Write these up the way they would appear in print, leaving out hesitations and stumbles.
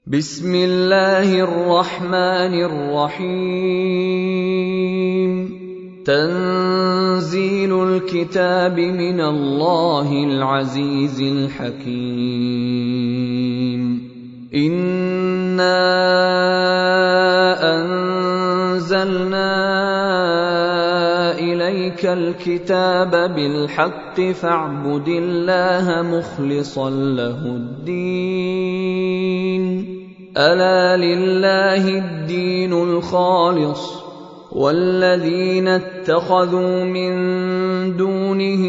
بسم الله الرحمن الرحيم. تنزيل الكتاب من الله العزيز الحكيم. إنا أنزلنا إليك الكتاب بالحق فاعبد الله مخلصا له الدين. ألا لله الدين الخالص والذين اتخذوا من دونه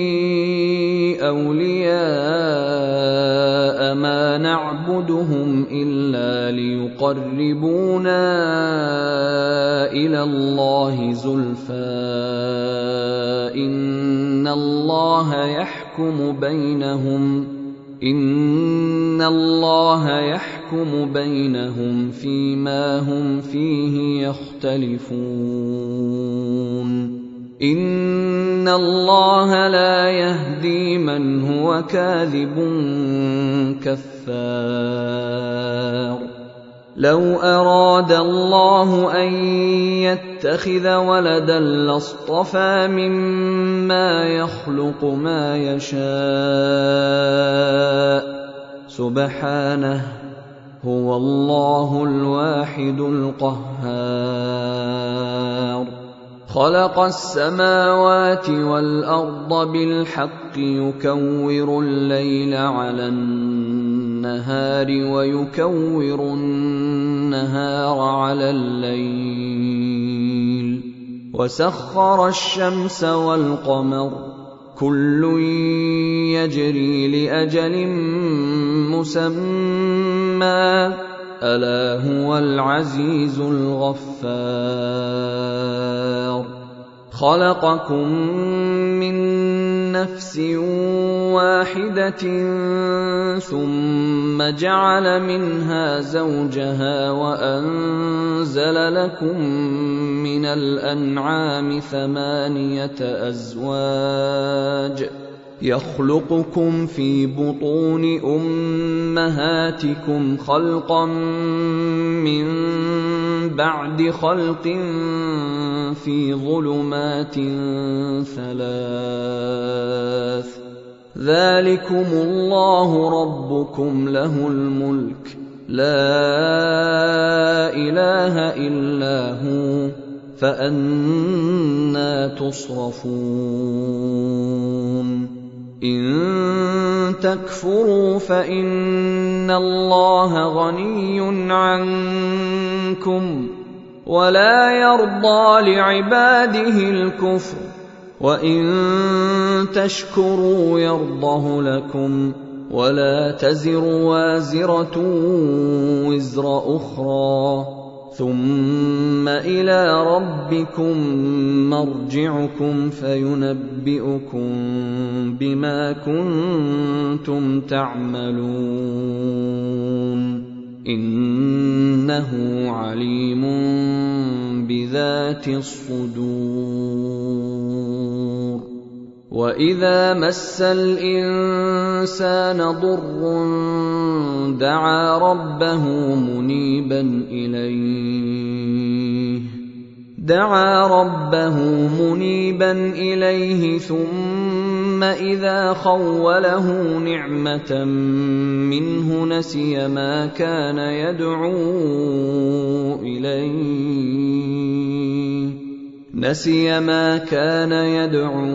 أولياء ما نعبدهم إلا ليقربونا إلى الله زلفى إن الله يحكم بينهم فيما هم فيه يختلفون. إن الله لا يهدي من هو كاذب كفار. لو أراد الله أن يتخذ ولدا لاصطفى مما يخلق ما يشاء سبحانه هو الله الواحد القهار. خلق السماوات والأرض بالحق يكور الليل على النهار ويكور النهار على الليل وسخر الشمس والقمر كل يجري لأجل مسمى ألا هو العزيز الغفار. خلقكم من نفس واحدة ثم جعل منها زوجها وأنزل لكم من الأنعام 8 أزواج يخلقكم في بطون أمهاتكم خلقا من بعد خلق في ظلمات 3 ذلكم الله ربكم له الملك لا إله إلا هو فأنى تصرفون. إن تكفروا فإن الله غني عنكم ولا يرضى لعباده الكفر وإن تشكروا يرضه لكم ولا تزر وازرة وزر أخرى ثم إلى ربكم مرجعكم فينبئكم بما كنتم تعملون إنه عليم بذات الصدور. وإذا مس الإنسان ضر دعا ربه منيبا إليه ثم إذا خوله نعمة منه نسي ما كان يدعو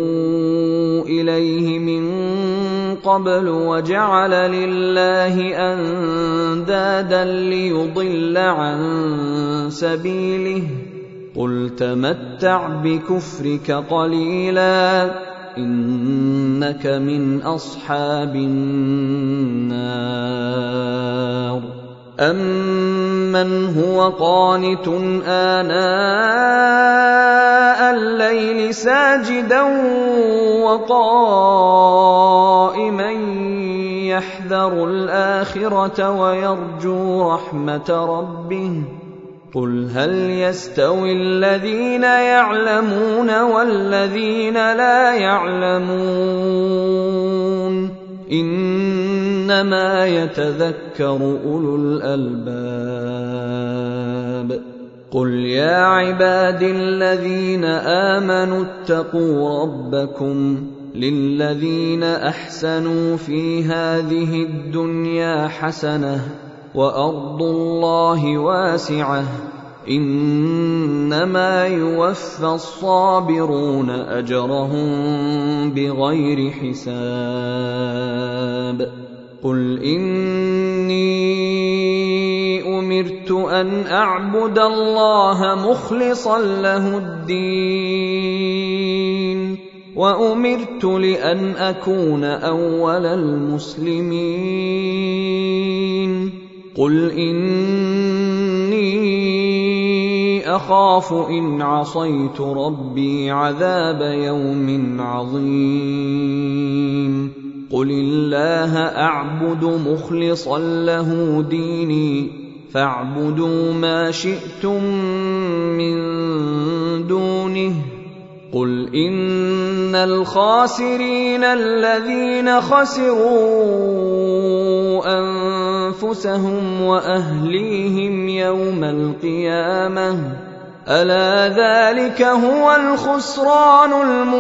إليه من قبل وجعل لله أندادا ليضل عن سبيله قل تمتع بكفرك قليلا إنك من أصحاب النار. أمن هو قانت آناء الليل ساجدا وقائما يحذر الآخرة ويرجو رحمة ربه قل هل يستوي الذين يعلمون والذين لا يعلمون إنما يتذكر أولو الألباب. قل يا عبادي الذين آمنوا اتقوا ربكم للذين أحسنوا في هذه الدنيا حسنة وأرض الله واسعة إنما يوفى الصابرون أجرهم بغير حساب. قل إني أمرت أن أعبد الله مخلصا له الدين وأمرت لأن أكون أول المسلمين. قل إني أخاف إن عصيت ربي عذاب يوم عظيم. قل الله أعبد مخلصا له ديني فاعبدوا ما شئتم من دونه. قل إن الخاسرين الذين خسروا أنفسهم وأهليهم يوم القيامة ألا ذلك هو الخسران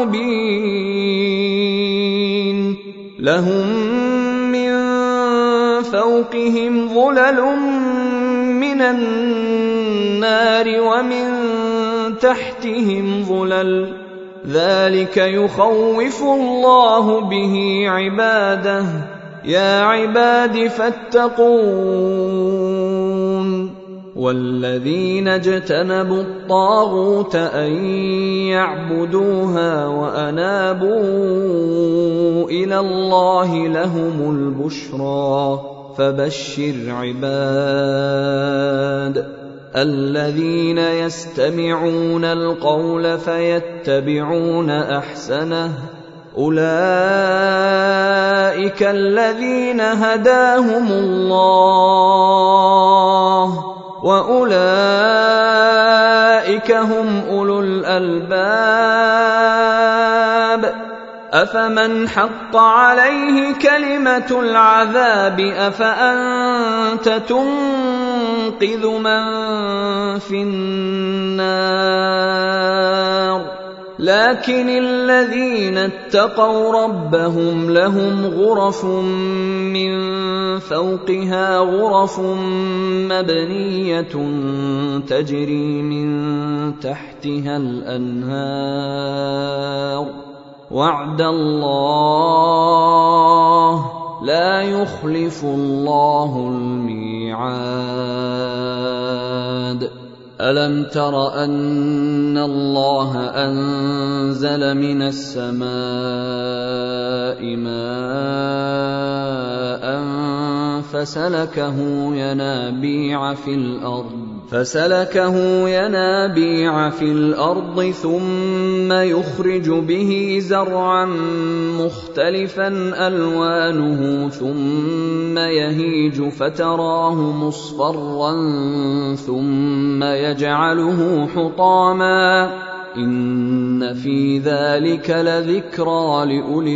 المبين. لهم من فوقهم ظلل من النار ومن تحتهم ظلل ذلك يخوف الله به عباده. يا عباد فاتقون. والذين اجتنبوا الطاغوت أن يعبدوها وأنابوا إلى الله لهم البشرى. فبشر عباد الذين يستمعون القول فيتبعون أحسنه أولئك الذين هداهم الله وأولئك هم أولو الألباب. أفمن حق عليه كلمة العذاب أفأنت تنقذ من في النار. لكن الذين اتقوا ربهم لهم غرف من فوقها غرف مبنية تجري من تحتها الأنهار وعد الله لا يخلف الله الميعاد. ألم تر أن الله أنزل من السماء ماء فسلكه ينابيع في الأرض ثم يخرج به زرعا مختلفا ألوانه ثم يهيج فتراه مصفرا ثم يجعله حطاما إن في ذلك لذكرى لأولي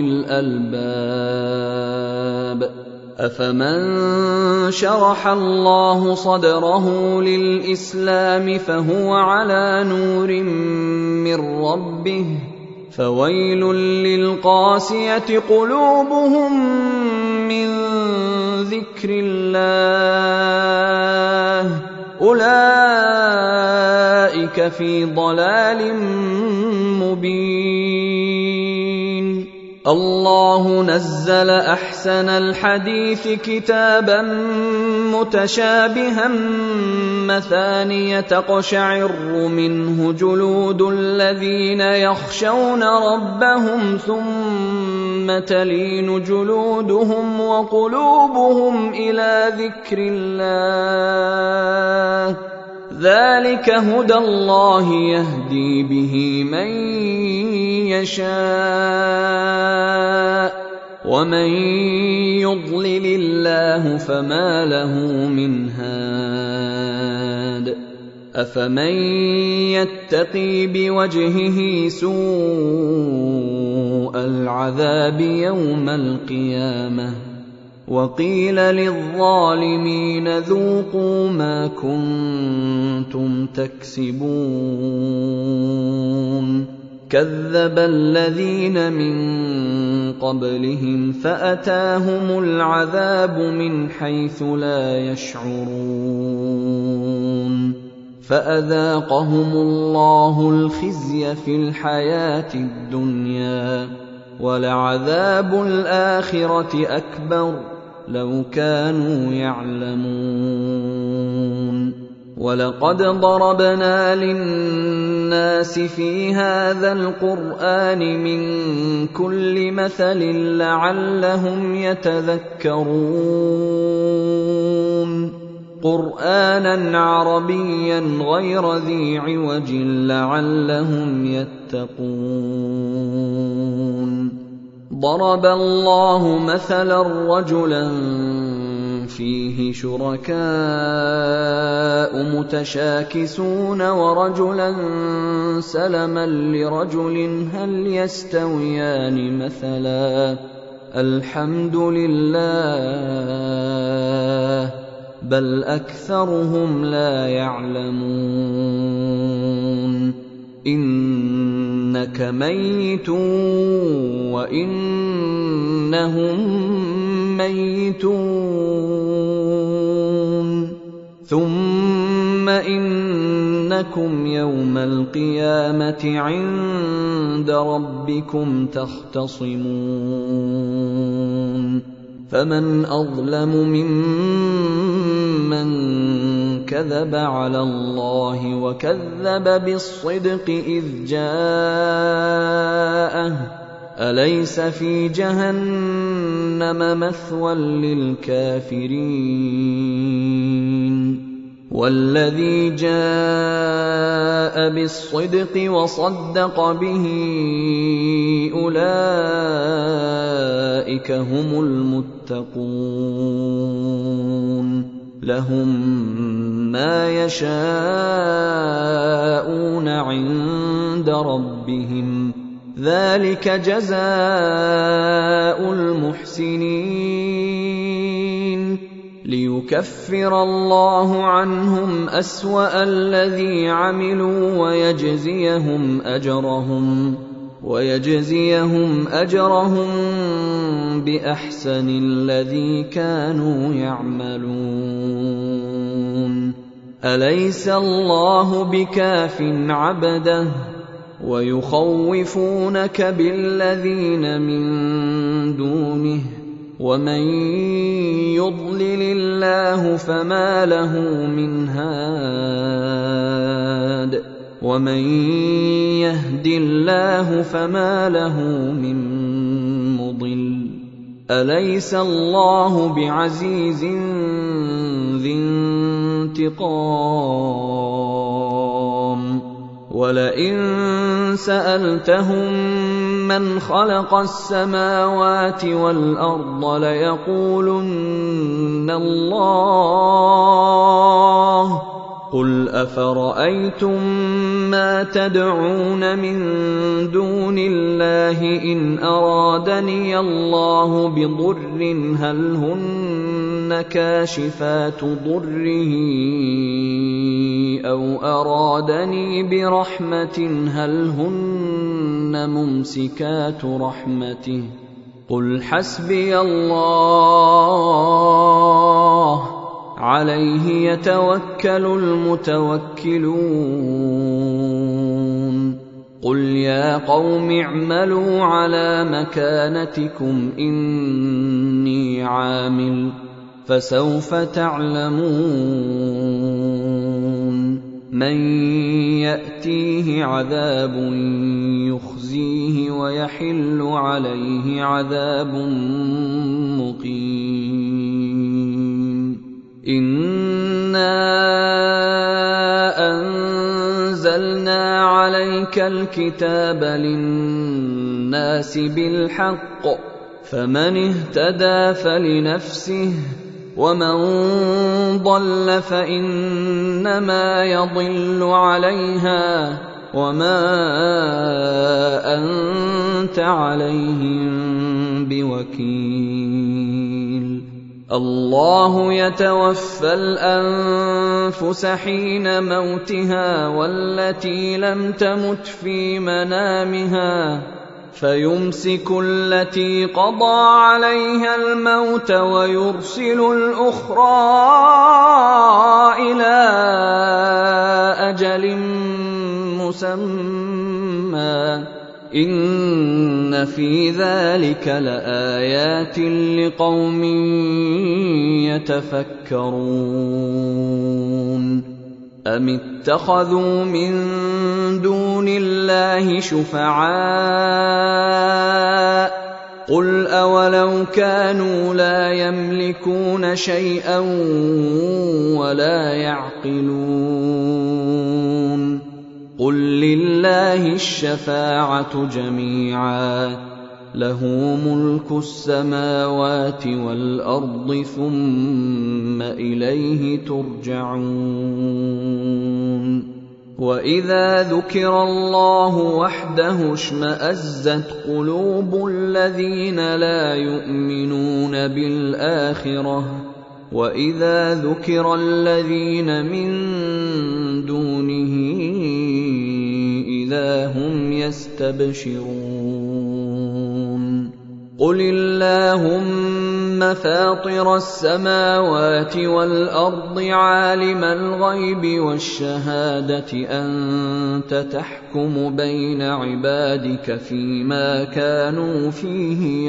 الألباب. أفمن شرح الله صدره للإسلام فهو على نور من ربه فويل للقاسية قلوبهم من ذكر الله أولئك في ضلال مبين. الله نزل أحسن الحديث كتابا متشابها مثانية تقشعر منه جلود الذين يخشون ربهم ثم تلين جلودهم وقلوبهم إلى ذكر الله ذلك هدى الله يهدي به من يشاء ومن يضلل الله فما له من هاد. أفمن يتقي بوجهه سوء العذاب يوم القيامة وقيل للظالمين ذوقوا ما كنتم تكسبون كذب الذين من قبلهم فأتاهم العذاب من حيث لا يشعرون فأذاقهم الله الخزي في الحياة الدنيا ولعذاب الآخرة أكبر لو كانوا يعلمون ولقد ضربنا للناس في هذا القرآن من كل مثل لعلهم يتذكرون قرآنا عربيا غير ذي عوج لعلهم يتقون ضرب الله مثلا رجلا فيه شركاء متشاكسون ورجلا سلما لرجل هل يستويان مثلا الحمد لله بل أكثرهم لا يعلمون إنك ميت وإنهم ميتون ثم إنكم يوم القيامة عند ربكم تختصمون فمن أظلم ممن كذب على الله وكذب بالصدق إذ جاءه أليس في جهنم مثوى للكافرين والذي جاء بالصدق وصدق به أولئك هم المتقون لهم ما يشاءون عند ربهم ذلك جزاء المحسنين ليكفر الله عنهم أسوأ الذي عملوا ويجزيهم أجرهم بأحسن الذي كانوا يعملون أليس الله بكاف عبده ويخوفونك بالذين من دونه ومن يضلل الله فما له من هاد ومن يهد الله فما له من مضل أليس الله بعزيز ذي انتقام ولئن سألتهم من خلق السماوات والأرض ليقولن الله قل أفرأيتم ما تدعون من دون الله إن أرادني الله بضر هل هن كاشفات ضره أو أرادني برحمة هل هن ممسكات رحمته قل حسبي الله عليه يتوكل المتوكلون قل يا قوم اعملوا على مكانتكم إني عامل فسوف تعلمون من يأتيه عذاب يخزيه ويحل عليه عذاب مقيم إنا أنزلنا عليك الكتاب للناس بالحق فمن اهتدى فلنفسه ومن ضل فإنما يضل عليها وما أنت عليهم بوكيل الله يتوفى الأنفس حين موتها والتي لم تمت في منامها فيمسك التي قضى عليها الموت ويرسل الأخرى إلى أجل مسمى إن في ذلك لآيات لقوم يتفكرون أم اتخذوا من دون الله شفعاء قل أولو كانوا لا يملكون شيئا ولا يعقلون قل لله الشفاعة جميعا له ملك السماوات والأرض ثم إليه ترجعون وإذا ذكر الله وحده اشمأزت قلوب الذين لا يؤمنون بالآخرة وإذا ذكر الذين من دونه إذا هم يستبشرون قل اللهم فاطر السماوات والأرض عالم الغيب والشهادة أنت تحكم بين عبادك فيما كانوا فيه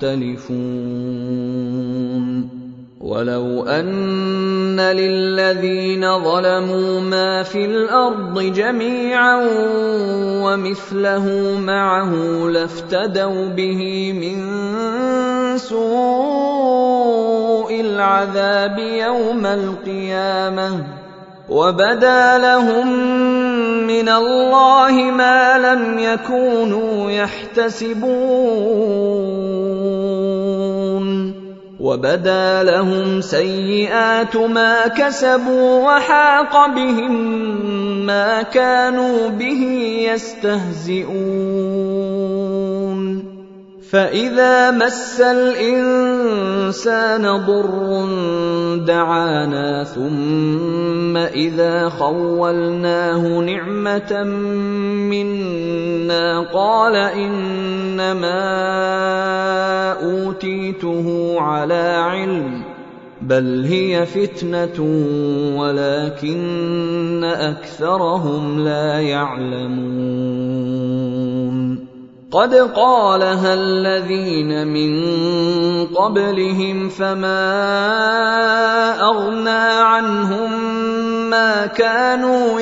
يختلفون ولو أن للذين ظلموا ما في الأرض جميعا ومثله معه لافتدوا به من سوء العذاب يوم القيامة وبدا لهم من الله ما لم يكونوا يحتسبون وبدا لهم سيئات ما كسبوا وحاق بهم ما كانوا به يستهزئون فإذا مس الإنسان ضر دعانا ثم إذا خولناه نعمة منا قال إنما أوتيته على علم بل هي فتنة ولكن أكثرهم لا يعلمون قد قالها الذين من قبلهم فما أغنى عنهم ما كانوا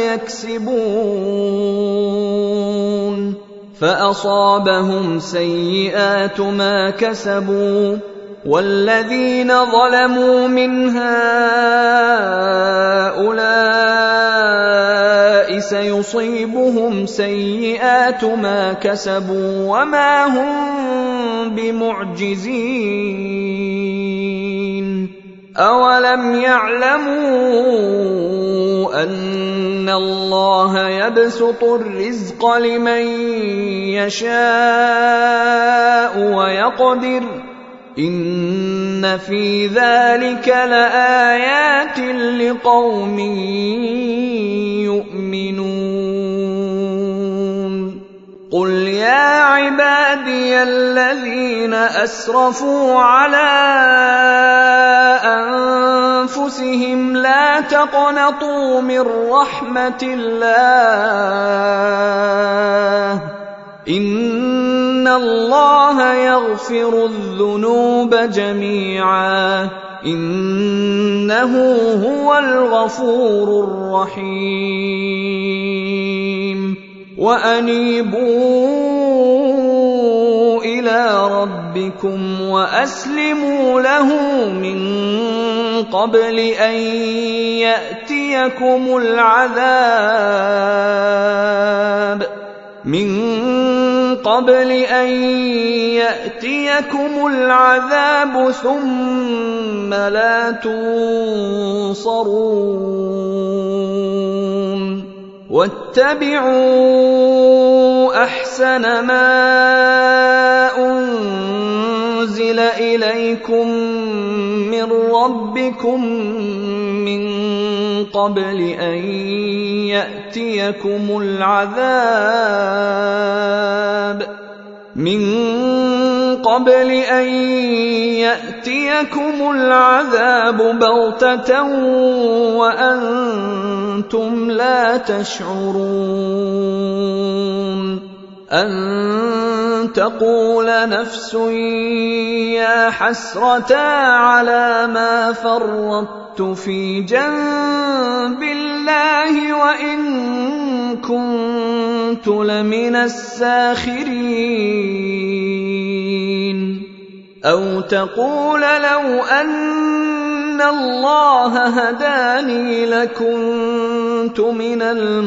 يكسبون فأصابهم سيئات ما كسبوا والذين ظلموا من هؤلاء سيصيبهم سيئات ما كسبوا وما هم بمعجزين أولم يعلموا أن الله يبسط الرزق لمن يشاء ويقدر إن في ذلك لآيات لقوم يؤمنون قل يا عبادي الذين أسرفوا على أنفسهم لا تقنطوا من رحمة الله إن الله يغفر الذنوب جميعا إنه هو الغفور الرحيم وأنيبوا إلى ربكم وأسلموا له من قبل أن يأتيكم العذاب ثم لا تنصرون واتبعوا أحسن ما أنزل إليكم من ربكم من قبل أن يأتيكم العذاب بغتة وأنتم لا تشعرون أن تقول نفس يا حسرتا على ما فرطت في جنب الله وإن كنت لمن الساخرين أو تقول لو أن الله هداني لكنت من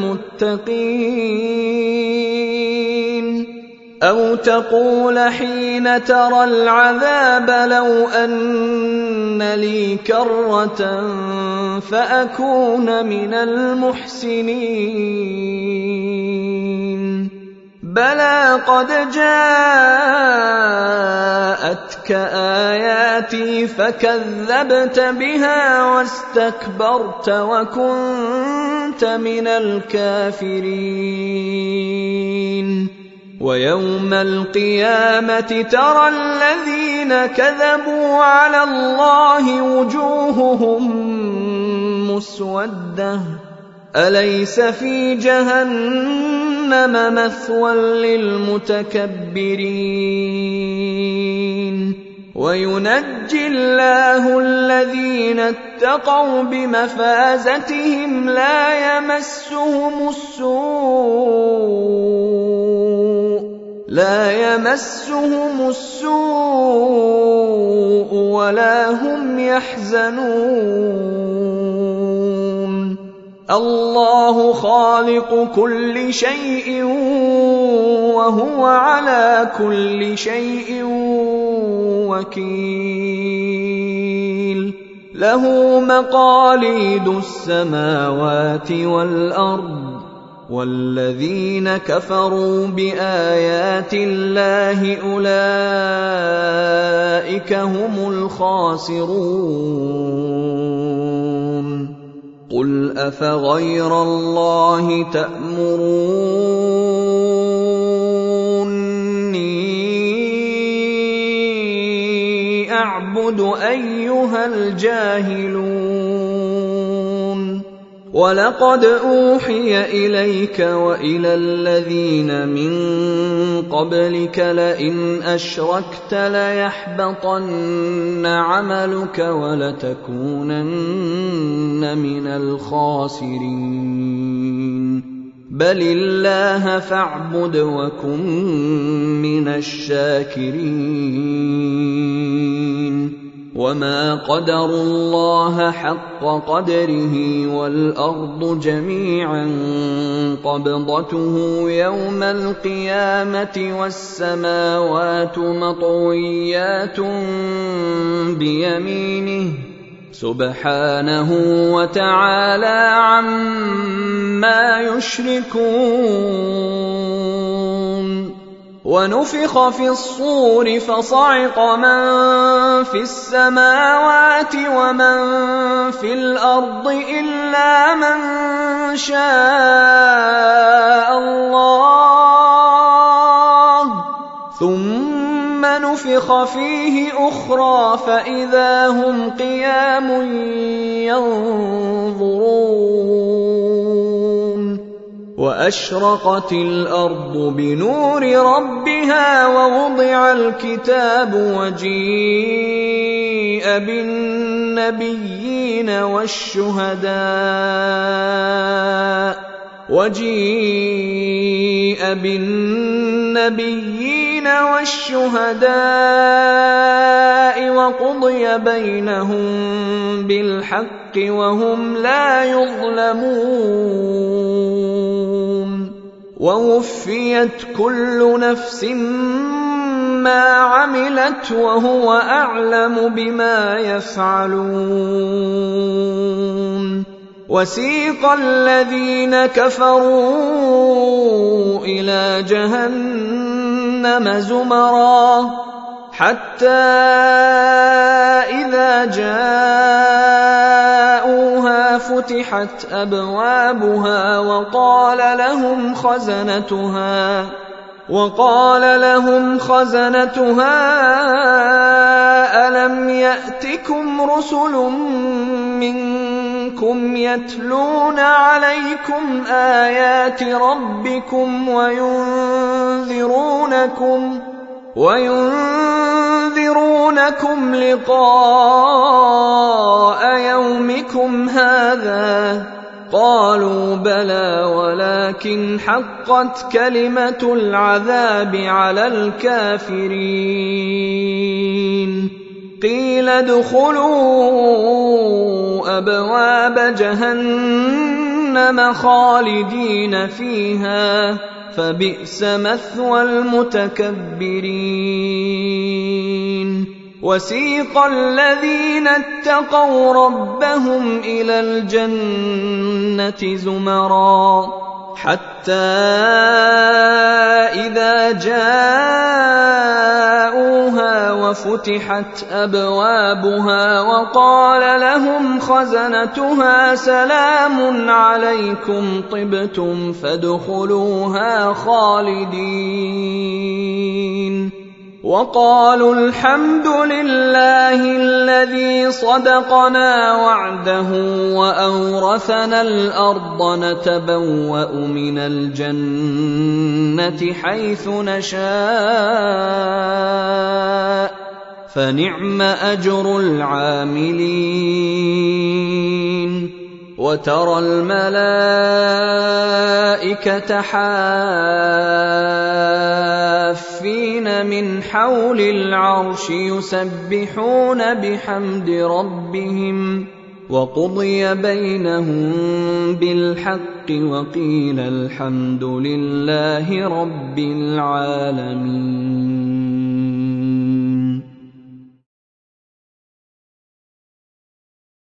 المتقين أو تقول حين ترى العذاب لو أن لي كرة فأكون من المحسنين بلى قد جاءتك آياتي فكذبت بها واستكبرت وكنت من الكافرين ويوم القيامة ترى الذين كذبوا على الله وجوههم مسودة أليس في جهنم مثوى للمتكبرين وينجي الله الذين اتقوا بمفازتهم لا يمسهم السوء ولا هم يحزنون الله خالق كل شيء وهو على كل شيء وكيل له مقاليد السماوات والأرض والذين كفروا بآيات الله أولئك هم الخاسرون قل أفغير الله تأمروني أعبد أيها الجاهلون ولقد أوحي إليك وإلى الذين من قبلك لئن أشركت ليحبطن عملك ولتكونن من الخاسرين بل الله فاعبد وكن من الشاكرين وما قدروا الله حق قدره والأرض جميعا قبضته يوم القيامة والسماوات مطويات بيمينه سبحانه وتعالى عما يشركون ونفخ في الصور فصعق من في السماوات ومن في الأرض إلا من شاء الله ثم نفخ فيه أخرى فإذا هم قيام ينظرون وأشرقت الأرض بنور ربها ووضع الكتاب وجيء بالنبيين والشهداء وقضي بينهم بالحق وهم لا يظلمون ووفيت كل نفس ما عملت وهو أعلم بما يفعلون وسيق الذين كفروا إلى جهنم زمرا حتى إذا جاءوها فتحت أبوابها وقال لهم خزنتها ألم يأتكم رسل منكم يتلون عليكم آيات ربكم وينذرونكم لقاء يومكم هذا؟ قالوا بلى ولكن حقت كلمة العذاب على الكافرين. قيل ادخلوا أبواب جهنم خالدين فيها فبئس مثوى المتكبرين. وسيق الذين اتقوا ربهم إلى الجنة زمرا حتى إذا جاءوها وفتحت أبوابها وقال لهم خزنتها سلام عليكم طبتم فادخلوها خالدين. وقالوا الحمد لله الذي صدقنا وعده وأورثنا الأرض نتبوأ من الجنة حيث نشاء فنعم أجر العاملين. وترى الملائكة حافين من حول العرش يسبحون بحمد ربهم وقضي بينهم بالحق وقيل الحمد لله رب العالمين.